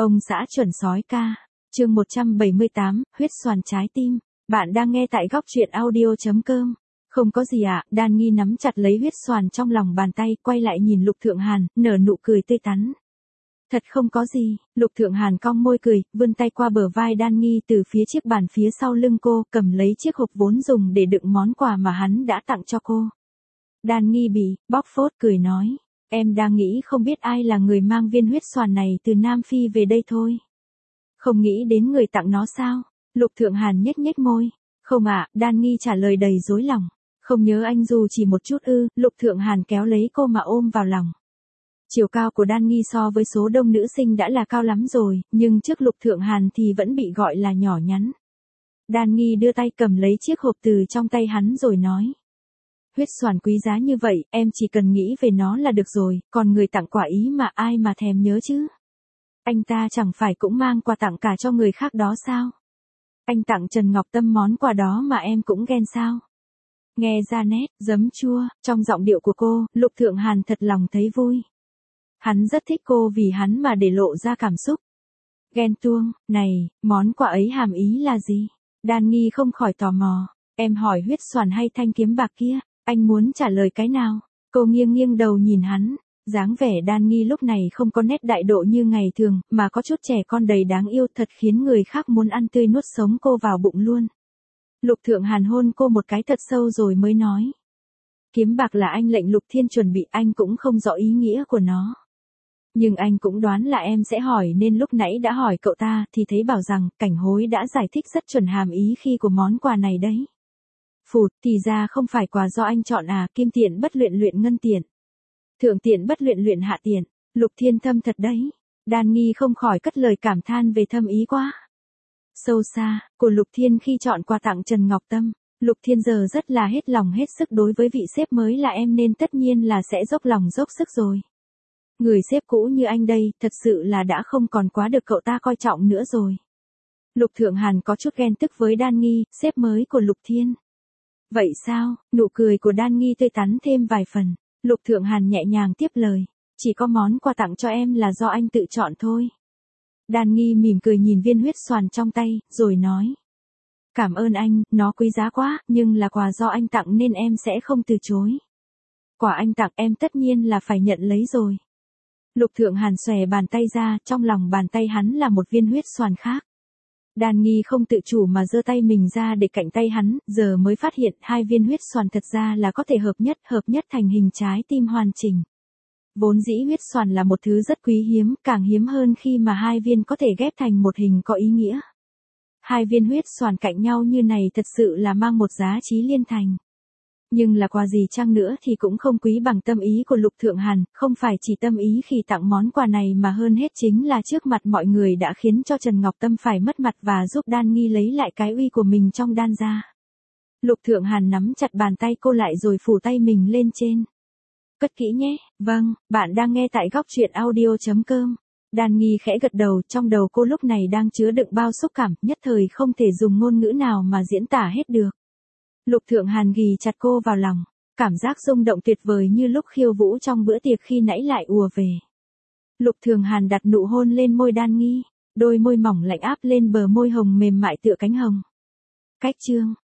Ông xã chuẩn sói ca. Chương 178, huyết xoàn trái tim. Bạn đang nghe tại góc truyện audio.com. Không có gì ạ, Đan Nghi nắm chặt lấy huyết xoàn trong lòng bàn tay, quay lại nhìn Lục Thượng Hàn, nở nụ cười tươi tắn. Thật không có gì, Lục Thượng Hàn cong môi cười, vươn tay qua bờ vai Đan Nghi từ phía chiếc bàn phía sau lưng cô, cầm lấy chiếc hộp vốn dùng để đựng món quà mà hắn đã tặng cho cô. Đan Nghi bóc phốt cười nói, em đang nghĩ không biết ai là người mang viên huyết xoàn này từ Nam Phi về đây thôi. Không nghĩ đến người tặng nó sao? Lục Thượng Hàn nhếch nhếch môi. Không ạ, Đan Nghi trả lời đầy dối lòng. Không nhớ anh dù chỉ một chút ư? Lục Thượng Hàn kéo lấy cô mà ôm vào lòng. Chiều cao của Đan Nghi so với số đông nữ sinh đã là cao lắm rồi, nhưng trước Lục Thượng Hàn thì vẫn bị gọi là nhỏ nhắn. Đan Nghi đưa tay cầm lấy chiếc hộp từ trong tay hắn rồi nói. Huyết xoàn quý giá như vậy, em chỉ cần nghĩ về nó là được rồi, còn người tặng quà ý mà ai mà thèm nhớ chứ? Anh ta chẳng phải cũng mang quà tặng cả cho người khác đó sao? Anh tặng Trần Ngọc Tâm món quà đó mà em cũng ghen sao? Nghe ra nét, giấm chua, trong giọng điệu của cô, Lục Thượng Hàn thật lòng thấy vui. Hắn rất thích cô vì hắn mà để lộ ra cảm xúc. Ghen tuông, này, món quà ấy hàm ý là gì? Đan Nghi không khỏi tò mò. Em hỏi huyết xoàn hay thanh kiếm bạc kia, anh muốn trả lời cái nào? Cô nghiêng nghiêng đầu nhìn hắn. Dáng vẻ Đan Nghi lúc này không có nét đại độ như ngày thường, mà có chút trẻ con đầy đáng yêu thật khiến người khác muốn ăn tươi nuốt sống cô vào bụng luôn. Lục Thượng Hàn hôn cô một cái thật sâu rồi mới nói. Kiếm bạc là anh lệnh Lục Thiên chuẩn bị, anh cũng không rõ ý nghĩa của nó. Nhưng anh cũng đoán là em sẽ hỏi nên lúc nãy đã hỏi cậu ta thì thấy bảo rằng Cảnh Hối đã giải thích rất chuẩn hàm ý khi của món quà này đấy. Phụt, thì ra không phải quà do anh chọn à, kim tiện bất luyện luyện ngân tiện. Thượng tiện bất luyện luyện hạ tiện, Lục Thiên thâm thật đấy. Đan Nghi không khỏi cất lời cảm than về thâm ý quá. Sâu xa, của Lục Thiên khi chọn quà tặng Trần Ngọc Tâm, Lục Thiên giờ rất là hết lòng hết sức đối với vị sếp mới là em nên tất nhiên là sẽ dốc lòng dốc sức rồi. Người sếp cũ như anh đây, thật sự là đã không còn quá được cậu ta coi trọng nữa rồi. Lục Thượng Hàn có chút ghen tức với Đan Nghi, sếp mới của Lục Thiên. Vậy sao? Nụ cười của Đan Nghi tươi tắn thêm vài phần. Lục Thượng Hàn nhẹ nhàng tiếp lời, chỉ có món quà tặng cho em là do anh tự chọn thôi. Đan Nghi mỉm cười nhìn viên huyết xoàn trong tay, rồi nói. Cảm ơn anh, nó quý giá quá, nhưng là quà do anh tặng nên em sẽ không từ chối. Quà anh tặng em tất nhiên là phải nhận lấy rồi. Lục Thượng Hàn xòe bàn tay ra, trong lòng bàn tay hắn là một viên huyết xoàn khác. Đan Nghi không tự chủ mà giơ tay mình ra để cạnh tay hắn, giờ mới phát hiện hai viên huyết xoàn thật ra là có thể hợp nhất thành hình trái tim hoàn chỉnh. Vốn dĩ huyết xoàn là một thứ rất quý hiếm, càng hiếm hơn khi mà hai viên có thể ghép thành một hình có ý nghĩa. Hai viên huyết xoàn cạnh nhau như này thật sự là mang một giá trị liên thành. Nhưng là quà gì chăng nữa thì cũng không quý bằng tâm ý của Lục Thượng Hàn, không phải chỉ tâm ý khi tặng món quà này mà hơn hết chính là trước mặt mọi người đã khiến cho Trần Ngọc Tâm phải mất mặt và giúp Đan Nghi lấy lại cái uy của mình trong Đan gia. Lục Thượng Hàn nắm chặt bàn tay cô lại rồi phủ tay mình lên trên. Cất kỹ nhé, vâng, bạn đang nghe tại góc truyện audio.com. Đan Nghi khẽ gật đầu, trong đầu cô lúc này đang chứa đựng bao xúc cảm, nhất thời không thể dùng ngôn ngữ nào mà diễn tả hết được. Lục Thượng Hàn ghì chặt cô vào lòng, cảm giác rung động tuyệt vời như lúc khiêu vũ trong bữa tiệc khi nãy lại ùa về. Lục Thượng Hàn đặt nụ hôn lên môi Đan Nghi, đôi môi mỏng lạnh áp lên bờ môi hồng mềm mại tựa cánh hồng. Cách chương,